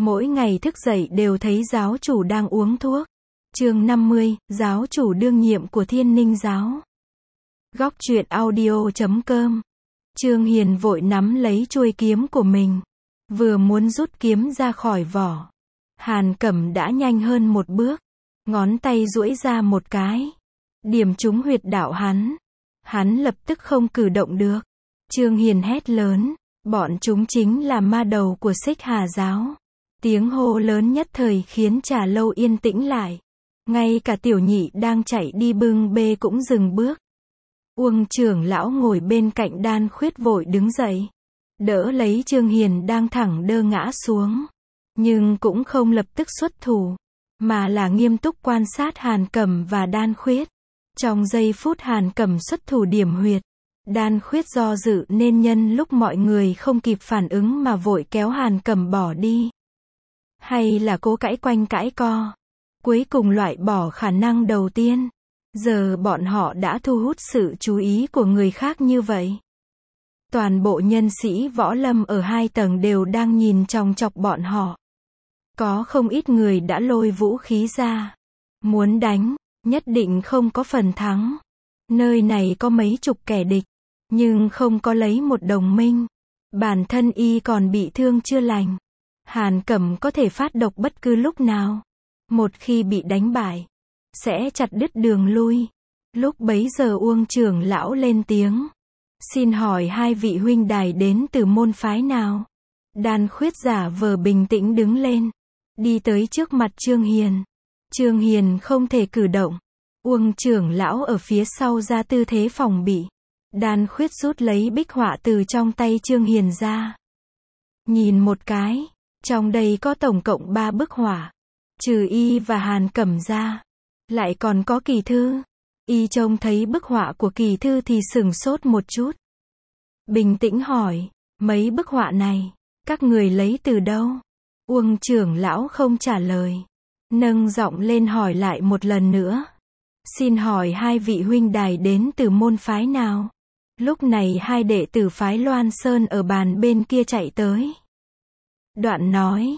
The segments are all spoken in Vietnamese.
Mỗi ngày thức dậy đều thấy giáo chủ đang uống thuốc. Chương 50, giáo chủ đương nhiệm của Thiên Ninh giáo. Góc truyện audio.com. Trương Hiền vội nắm lấy chuôi kiếm của mình, vừa muốn rút kiếm ra khỏi vỏ. Hàn Cẩm đã nhanh hơn một bước, ngón tay duỗi ra một cái, điểm trúng huyệt đạo hắn. Hắn lập tức không cử động được. Trương Hiền hét lớn, bọn chúng chính là ma đầu của Xích Hà giáo. Tiếng hô lớn nhất thời khiến Trà Lâu yên tĩnh lại. Ngay cả Tiểu Nhị đang chạy đi bưng bê cũng dừng bước. Uông trưởng lão ngồi bên cạnh Đan Khuyết vội đứng dậy, đỡ lấy Trương Hiền đang thẳng đơ ngã xuống. Nhưng cũng không lập tức xuất thủ, mà là nghiêm túc quan sát Hàn Cẩm và Đan Khuyết. Trong giây phút Hàn Cẩm xuất thủ điểm huyệt, Đan Khuyết do dự nên nhân lúc mọi người không kịp phản ứng mà vội kéo Hàn Cẩm bỏ đi. Hay là cố cãi quanh cãi co, cuối cùng loại bỏ khả năng đầu tiên. Giờ bọn họ đã thu hút sự chú ý của người khác như vậy. Toàn bộ nhân sĩ võ lâm ở 2 tầng đều đang nhìn chòng chọc bọn họ. Có không ít người đã lôi vũ khí ra, muốn đánh, nhất định không có phần thắng. Nơi này có mấy chục kẻ địch, nhưng không có lấy một đồng minh. Bản thân y còn bị thương chưa lành. Hàn Cẩm có thể phát độc bất cứ lúc nào. Một khi bị đánh bại, sẽ chặt đứt đường lui. Lúc bấy giờ Uông trưởng lão lên tiếng. Xin hỏi hai vị huynh đài đến từ môn phái nào? Đan Khuyết giả vờ bình tĩnh đứng lên, đi tới trước mặt Trương Hiền. Trương Hiền không thể cử động. Uông trưởng lão ở phía sau ra tư thế phòng bị. Đan Khuyết rút lấy bích họa từ trong tay Trương Hiền ra. Nhìn một cái, trong đây có tổng cộng 3 bức họa. Trừ y và Hàn Cẩm ra, lại còn có Kỳ Thư. Y trông thấy bức họa của Kỳ Thư thì sửng sốt một chút. Bình tĩnh hỏi, mấy bức họa này, các người lấy từ đâu? Uông trưởng lão không trả lời, nâng giọng lên hỏi lại một lần nữa. Xin hỏi hai vị huynh đài đến từ môn phái nào? Lúc này hai đệ tử phái Loan Sơn ở bàn bên kia chạy tới. Đoạn nói,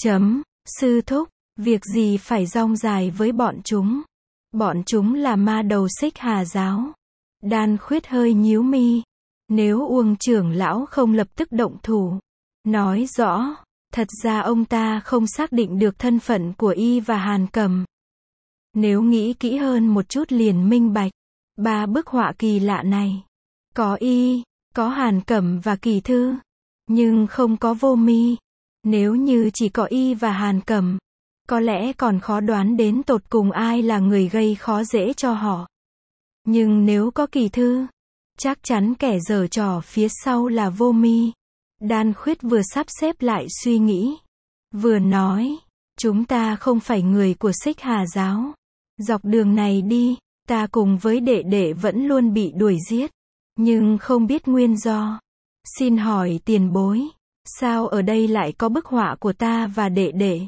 sư thúc, việc gì phải rong dài với bọn chúng? Bọn chúng là ma đầu Xích Hà giáo. Đan Khuyết hơi nhíu mi. Nếu Uông trưởng lão không lập tức động thủ, nói rõ, thật ra ông ta không xác định được thân phận của y và Hàn Cẩm. Nếu nghĩ kỹ hơn một chút liền minh bạch, 3 bức họa kỳ lạ này, có y, có Hàn Cẩm và Kỳ Thư, nhưng không có Vô Mi. Nếu như chỉ có y và Hàn Cẩm, có lẽ còn khó đoán đến tột cùng ai là người gây khó dễ cho họ. Nhưng nếu có Kỳ Thư, chắc chắn kẻ giở trò phía sau là Vô Mi. Đan Khuyết vừa sắp xếp lại suy nghĩ, vừa nói, chúng ta không phải người của Xích Hà giáo. Dọc đường này đi, ta cùng với đệ đệ vẫn luôn bị đuổi giết, nhưng không biết nguyên do. Xin hỏi tiền bối, sao ở đây lại có bức họa của ta và đệ đệ?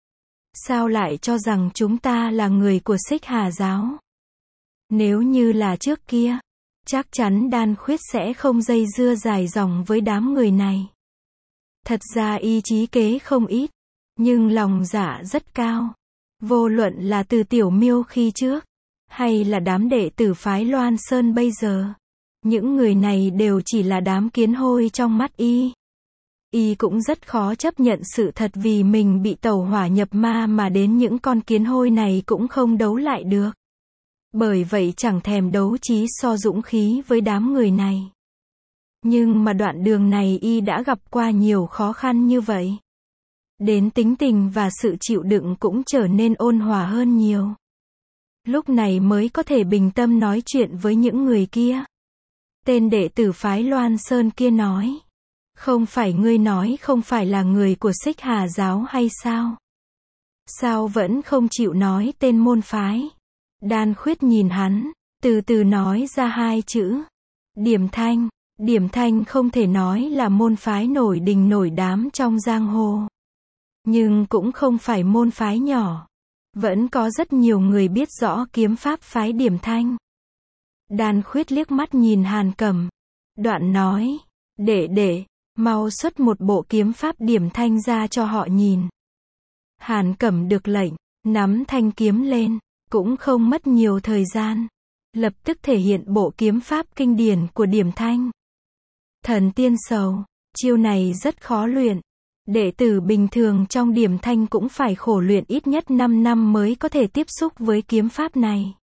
Sao lại cho rằng chúng ta là người của Xích Hà giáo? Nếu như là trước kia, chắc chắn Đan Khuyết sẽ không dây dưa dài dòng với đám người này. Thật ra y trí kế không ít, nhưng lòng dạ rất cao. Vô luận là từ Tiểu Miêu khi trước, hay là đám đệ tử phái Loan Sơn bây giờ, những người này đều chỉ là đám kiến hôi trong mắt y. Y cũng rất khó chấp nhận sự thật vì mình bị tẩu hỏa nhập ma mà đến những con kiến hôi này cũng không đấu lại được. Bởi vậy chẳng thèm đấu trí so dũng khí với đám người này. Nhưng mà đoạn đường này y đã gặp qua nhiều khó khăn như vậy. Đến tính tình và sự chịu đựng cũng trở nên ôn hòa hơn nhiều. Lúc này mới có thể bình tâm nói chuyện với những người kia. Tên đệ tử phái Loan Sơn kia nói. Không phải ngươi nói không phải là người của Xích Hà giáo hay sao? Sao vẫn không chịu nói tên môn phái? Đan Khuyết nhìn hắn, từ từ nói ra 2 chữ. Điểm Thanh. Điểm Thanh không thể nói là môn phái nổi đình nổi đám trong giang hồ. Nhưng cũng không phải môn phái nhỏ. Vẫn có rất nhiều người biết rõ kiếm pháp phái Điểm Thanh. Đan Khuyết liếc mắt nhìn Hàn Cẩm. Đoạn nói, đệ, mau xuất một bộ kiếm pháp Điểm Thanh ra cho họ nhìn. Hàn Cẩm được lệnh, nắm thanh kiếm lên, cũng không mất nhiều thời gian. Lập tức thể hiện bộ kiếm pháp kinh điển của Điểm Thanh. Thần tiên sầu, chiêu này rất khó luyện. Đệ tử bình thường trong Điểm Thanh cũng phải khổ luyện ít nhất 5 năm mới có thể tiếp xúc với kiếm pháp này.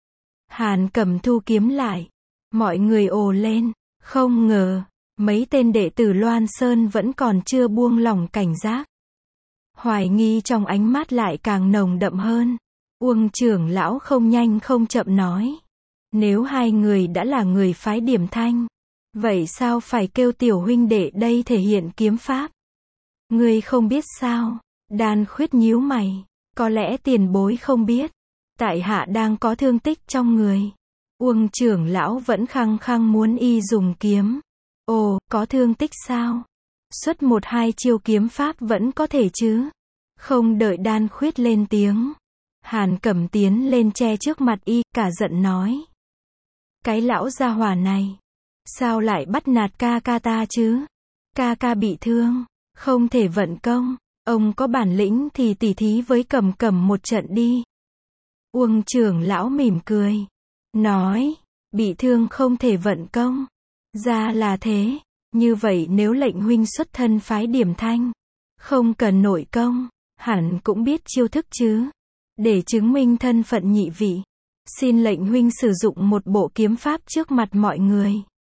Hàn Cẩm thu kiếm lại. Mọi người ồ lên, không ngờ, mấy tên đệ tử Loan Sơn vẫn còn chưa buông lỏng cảnh giác. Hoài nghi trong ánh mắt lại càng nồng đậm hơn. Uông trưởng lão không nhanh không chậm nói. Nếu hai người đã là người phái Điểm Thanh, vậy sao phải kêu tiểu huynh đệ đây thể hiện kiếm pháp? Ngươi không biết sao? Đan Khuyết nhíu mày. Có lẽ tiền bối không biết. Tại hạ đang có thương tích trong người. Uông trưởng lão vẫn khăng khăng muốn y dùng kiếm. Ồ, có thương tích sao? Xuất 1-2 chiêu kiếm pháp vẫn có thể chứ? Không đợi Đan Khuyết lên tiếng. Hàn Cẩm tiến lên che trước mặt y, cả giận nói. Cái lão gia hỏa này. Sao lại bắt nạt ca ca ta chứ? Ca ca bị thương. Không thể vận công. Ông có bản lĩnh thì tỉ thí với Cẩm Cẩm một trận đi. Uông trưởng lão mỉm cười. Nói. Bị thương không thể vận công. Ra là thế. Như vậy nếu lệnh huynh xuất thân phái Điểm Thanh, không cần nội công, hẳn cũng biết chiêu thức chứ. Để chứng minh thân phận nhị vị, xin lệnh huynh sử dụng một bộ kiếm pháp trước mặt mọi người.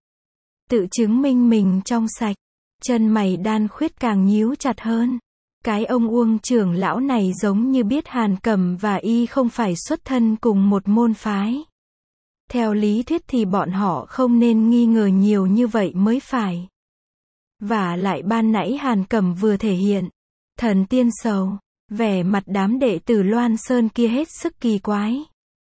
Tự chứng minh mình trong sạch. Chân mày Đan Khuyết càng nhíu chặt hơn. Cái ông Uông trưởng lão này giống như biết Hàn Cẩm và y không phải xuất thân cùng một môn phái. Theo lý thuyết thì bọn họ không nên nghi ngờ nhiều như vậy mới phải. Và lại ban nãy Hàn Cẩm vừa thể hiện thần tiên sầu, vẻ mặt đám đệ tử Loan Sơn kia hết sức kỳ quái.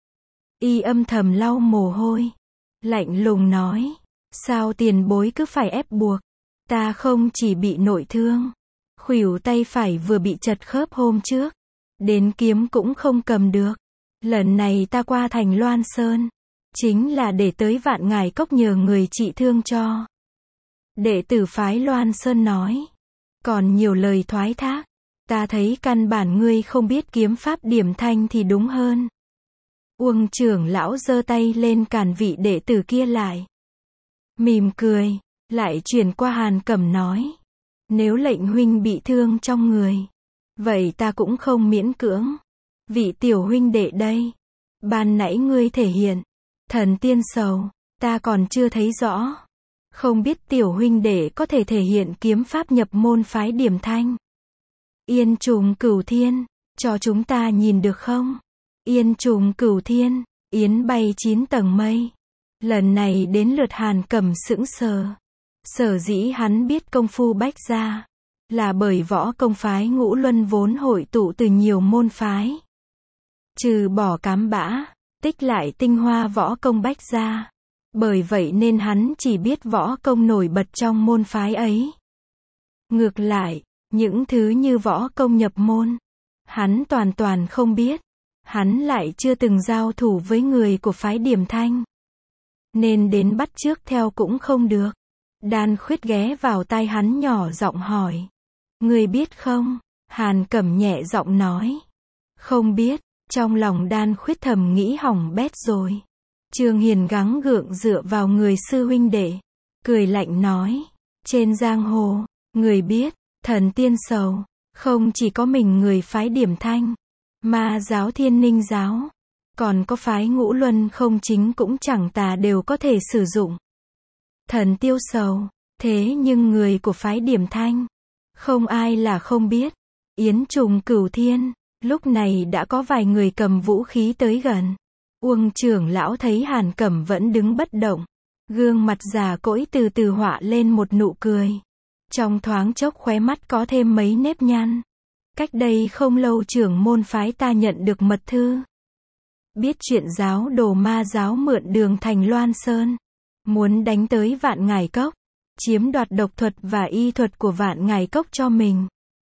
Y âm thầm lau mồ hôi, lạnh lùng nói, sao tiền bối cứ phải ép buộc? Ta không chỉ bị nội thương, khuỷu tay phải vừa bị chật khớp hôm trước, đến kiếm cũng không cầm được. Lần này ta qua thành Loan Sơn, chính là để tới Vạn Ngải Cốc nhờ người trị thương cho. Đệ tử phái Loan Sơn nói. Còn nhiều lời thoái thác. Ta thấy căn bản ngươi không biết kiếm pháp Điểm Thanh thì đúng hơn. Uông trưởng lão giơ tay lên cản vị đệ tử kia lại. Mỉm cười, lại chuyển qua Hàn Cẩm nói. Nếu lệnh huynh bị thương trong người, vậy ta cũng không miễn cưỡng. Vị tiểu huynh đệ đây, ban nãy ngươi thể hiện thần tiên sầu, ta còn chưa thấy rõ. Không biết tiểu huynh đệ có thể thể hiện kiếm pháp nhập môn phái Điểm Thanh. Yên trùng cửu thiên, cho chúng ta nhìn được không? Yên trùng cửu thiên, yến bay 9 tầng mây. Lần này đến lượt Hàn Cẩm sững sờ. Sở dĩ hắn biết công phu bách gia, là bởi võ công phái Ngũ Luân vốn hội tụ từ nhiều môn phái. Trừ bỏ cám bã, tích lại tinh hoa võ công bách gia. Bởi vậy nên hắn chỉ biết võ công nổi bật trong môn phái ấy. Ngược lại, những thứ như võ công nhập môn, hắn toàn toàn không biết. Hắn lại chưa từng giao thủ với người của phái Điểm Thanh, nên đến bắt chước theo cũng không được. Đan Khuyết ghé vào tai hắn nhỏ giọng hỏi. Người biết không? Hàn Cẩm nhẹ giọng nói. Không biết. Trong lòng Đan Khuyết thầm nghĩ hỏng bét rồi. Trương Hiền gắng gượng dựa vào người sư huynh đệ, cười lạnh nói. Trên giang hồ, người biết, thần tiên sầu, không chỉ có mình người phái Điểm Thanh, Ma giáo Thiên Ninh giáo, còn có phái Ngũ Luân không chính cũng chẳng tà đều có thể sử dụng thần tiêu sầu. Thế nhưng người của phái Điểm Thanh, không ai là không biết. Yến trùng cửu thiên, lúc này đã có vài người cầm vũ khí tới gần. Uông trưởng lão thấy Hàn Cẩm vẫn đứng bất động, gương mặt già cỗi từ từ họa lên một nụ cười. Trong thoáng chốc khóe mắt có thêm mấy nếp nhăn. Cách đây không lâu trưởng môn phái ta nhận được mật thư. Biết chuyện giáo đồ Ma giáo mượn đường thành Loan Sơn, muốn đánh tới Vạn Ngải Cốc, chiếm đoạt độc thuật và y thuật của Vạn Ngải Cốc cho mình,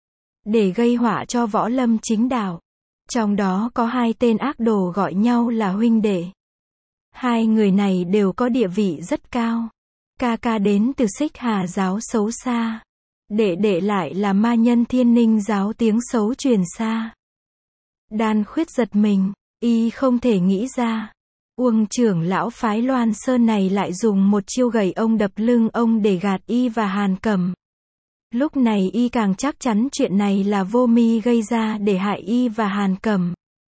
để gây họa cho võ lâm chính đạo. Trong đó có 2 tên ác đồ gọi nhau là huynh đệ. 2 người này đều có địa vị rất cao. Ca ca đến từ Xích Hà giáo xấu xa, đệ đệ lại là ma nhân Thiên Ninh giáo tiếng xấu truyền xa. Đan Khuyết giật mình, y không thể nghĩ ra. Uông trưởng lão phái Loan Sơn này lại dùng một chiêu gẩy ông đập lưng ông để gạt y và Hàn Cẩm. Lúc này y càng chắc chắn chuyện này là Vô Mi gây ra để hại y và Hàn Cẩm.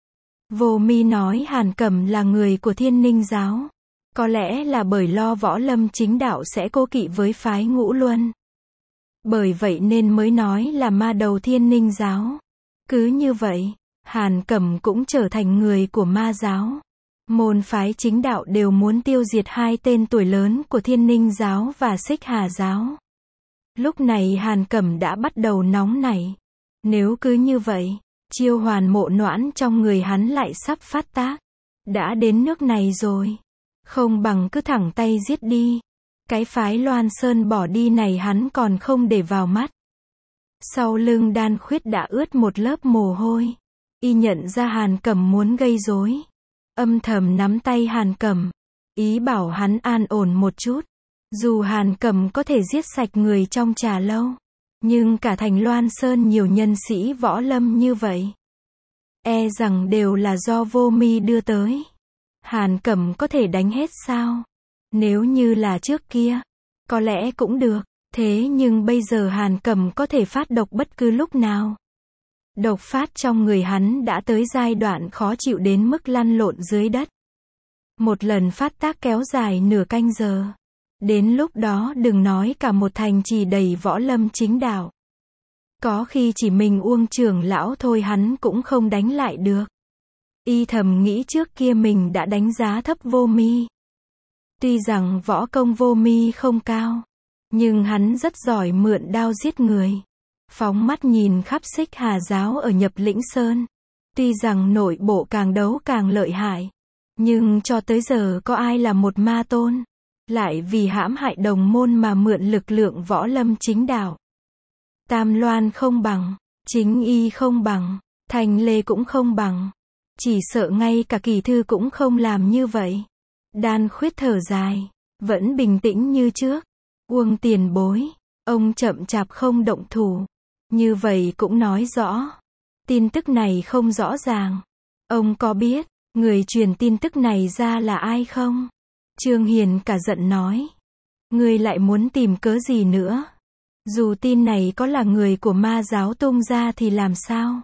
Vô Mi nói Hàn Cẩm là người của Thiên Ninh giáo. Có lẽ là bởi lo Võ Lâm chính đạo sẽ cố kỵ với phái Ngũ Luân. Bởi vậy nên mới nói là ma đầu Thiên Ninh giáo. Cứ như vậy, Hàn Cẩm cũng trở thành người của ma giáo. Môn phái chính đạo đều muốn tiêu diệt hai tên tuổi lớn của Thiên Ninh giáo và Xích Hà giáo. Lúc này Hàn Cẩm đã bắt đầu nóng nảy. Nếu cứ như vậy, chiêu hoàn mộ noãn trong người hắn lại sắp phát tác. Đã đến nước này rồi. Không bằng cứ thẳng tay giết đi. Cái phái Loan Sơn bỏ đi này hắn còn không để vào mắt. Sau lưng Đan Khuyết đã ướt một lớp mồ hôi. Y nhận ra Hàn Cẩm muốn gây rối. Âm thầm nắm tay Hàn Cẩm. Ý bảo hắn an ổn một chút. Dù Hàn Cẩm có thể giết sạch người trong trà lâu. Nhưng cả thành Loan Sơn nhiều nhân sĩ võ lâm như vậy. E rằng đều là do Vô Mi đưa tới. Hàn Cẩm có thể đánh hết sao? Nếu như là trước kia, có lẽ cũng được. Thế nhưng bây giờ Hàn Cẩm có thể phát độc bất cứ lúc nào. Độc phát trong người hắn đã tới giai đoạn khó chịu đến mức lăn lộn dưới đất. Một lần phát tác kéo dài nửa canh giờ. Đến lúc đó đừng nói cả một thành trì đầy võ lâm chính đạo. Có khi chỉ mình Uông trưởng lão thôi hắn cũng không đánh lại được. Y thầm nghĩ trước kia mình đã đánh giá thấp Vô Mi. Tuy rằng võ công Vô Mi không cao, nhưng hắn rất giỏi mượn đao giết người. Phóng mắt nhìn khắp Xích Hà giáo ở Nhập Lĩnh Sơn. Tuy rằng nội bộ càng đấu càng lợi hại, nhưng cho tới giờ có ai là một ma tôn, lại vì hãm hại đồng môn mà mượn lực lượng võ lâm chính đạo. Tam Loan không bằng, Chính Y không bằng, Thành Lê cũng không bằng. Chỉ sợ ngay cả Kỳ Thư cũng không làm như vậy. Đan Khuyết thở dài, vẫn bình tĩnh như trước. Uông tiền bối, ông chậm chạp không động thủ. Như vậy cũng nói rõ. Tin tức này không rõ ràng. Ông có biết, người truyền tin tức này ra là ai không? Trương Hiền cả giận nói. Ngươi lại muốn tìm cớ gì nữa? Dù tin này có là người của ma giáo tung ra thì làm sao?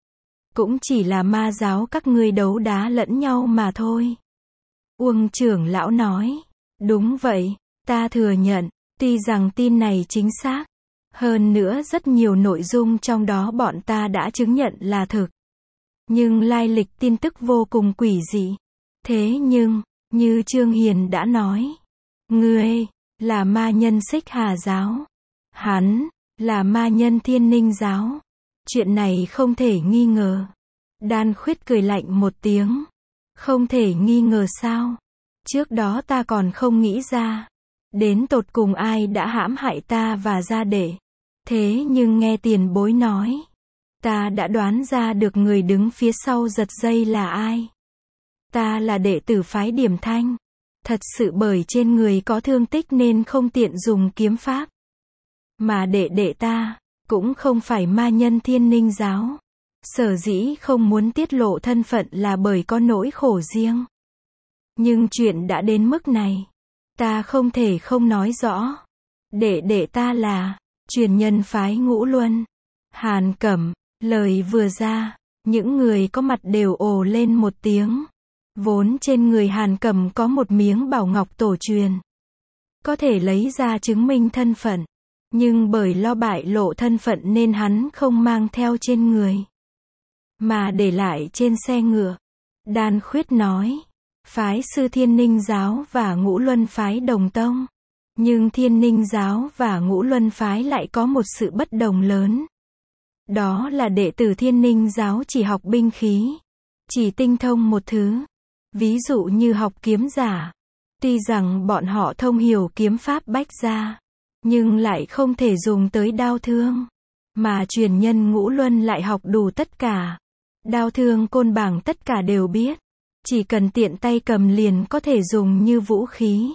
Cũng chỉ là ma giáo các ngươi đấu đá lẫn nhau mà thôi. Uông trưởng lão nói. Đúng vậy, ta thừa nhận, tuy rằng tin này chính xác. Hơn nữa rất nhiều nội dung trong đó bọn ta đã chứng nhận là thực. Nhưng lai lịch tin tức vô cùng quỷ dị. Thế nhưng, như Trương Hiền đã nói, ngươi là ma nhân Xích Hà giáo. Hắn là ma nhân Thiên Ninh giáo. Chuyện này không thể nghi ngờ. Đan Khuyết cười lạnh một tiếng. Không thể nghi ngờ sao? Trước đó ta còn không nghĩ ra. Đến tột cùng ai đã hãm hại ta và gia đệ. Thế nhưng nghe tiền bối nói, ta đã đoán ra được người đứng phía sau giật dây là ai. Ta là đệ tử phái Điểm Thanh. Thật sự bởi trên người có thương tích nên không tiện dùng kiếm pháp. Mà đệ đệ ta, cũng không phải ma nhân Thiên Ninh giáo. Sở dĩ không muốn tiết lộ thân phận là bởi có nỗi khổ riêng. Nhưng chuyện đã đến mức này, ta không thể không nói rõ. Đệ đệ ta là truyền nhân phái Ngũ Luân. Hàn Cẩm, lời vừa ra, những người có mặt đều ồ lên một tiếng. Vốn trên người Hàn Cẩm có một miếng bảo ngọc tổ truyền. Có thể lấy ra chứng minh thân phận. Nhưng bởi lo bại lộ thân phận nên hắn không mang theo trên người. Mà để lại trên xe ngựa. Đan Khuyết nói. Phái sư Thiên Ninh giáo và Ngũ Luân phái đồng tông. Nhưng Thiên Ninh giáo và Ngũ Luân phái lại có một sự bất đồng lớn. Đó là đệ tử Thiên Ninh giáo chỉ học binh khí. Chỉ tinh thông một thứ. Ví dụ như học kiếm giả. Tuy rằng bọn họ thông hiểu kiếm pháp bách gia, nhưng lại không thể dùng tới đao thương. Mà truyền nhân Ngũ Luân lại học đủ tất cả. Đao thương côn bảng tất cả đều biết. Chỉ cần tiện tay cầm liền có thể dùng như vũ khí.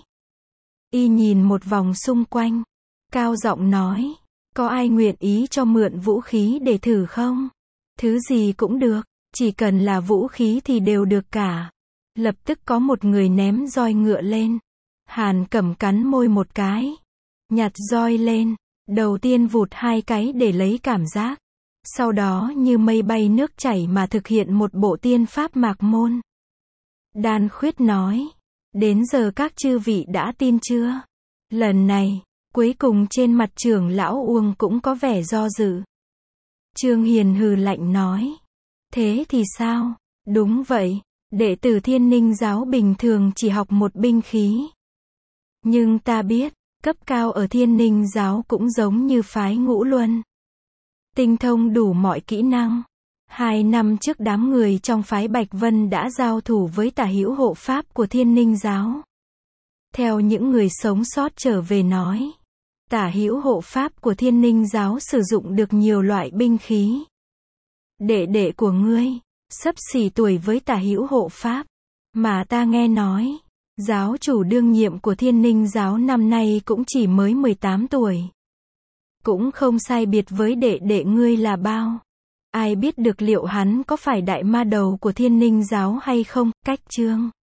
Y nhìn một vòng xung quanh. Cao giọng nói. Có ai nguyện ý cho mượn vũ khí để thử không? Thứ gì cũng được. Chỉ cần là vũ khí thì đều được cả. Lập tức có một người ném roi ngựa lên. Hàn Cẩm cắn môi một cái. Nhặt roi lên. Đầu tiên vụt 2 cái để lấy cảm giác. Sau đó như mây bay nước chảy mà thực hiện một bộ tiên pháp mạc môn. Đan Khuyết nói. Đến giờ các chư vị đã tin chưa? Lần này, cuối cùng trên mặt trưởng lão Uông cũng có vẻ do dự. Trương Hiền hừ lạnh nói. Thế thì sao? Đúng vậy, đệ tử Thiên Ninh giáo bình thường chỉ học một binh khí. Nhưng ta biết, cấp cao ở Thiên Ninh giáo cũng giống như phái Ngũ Luân. Tinh thông đủ mọi kỹ năng. 2 năm trước đám người trong phái Bạch Vân đã giao thủ với Tả Hữu hộ pháp của Thiên Ninh giáo. Theo những người sống sót trở về nói, Tả Hữu hộ pháp của Thiên Ninh giáo sử dụng được nhiều loại binh khí. Đệ đệ của ngươi, xấp xỉ tuổi với Tả Hữu hộ pháp, mà ta nghe nói, giáo chủ đương nhiệm của Thiên Ninh giáo năm nay cũng chỉ mới 18 tuổi. Cũng không sai biệt với đệ đệ ngươi là bao. Ai biết được liệu hắn có phải đại ma đầu của Thiên Ninh giáo hay không? Cách chương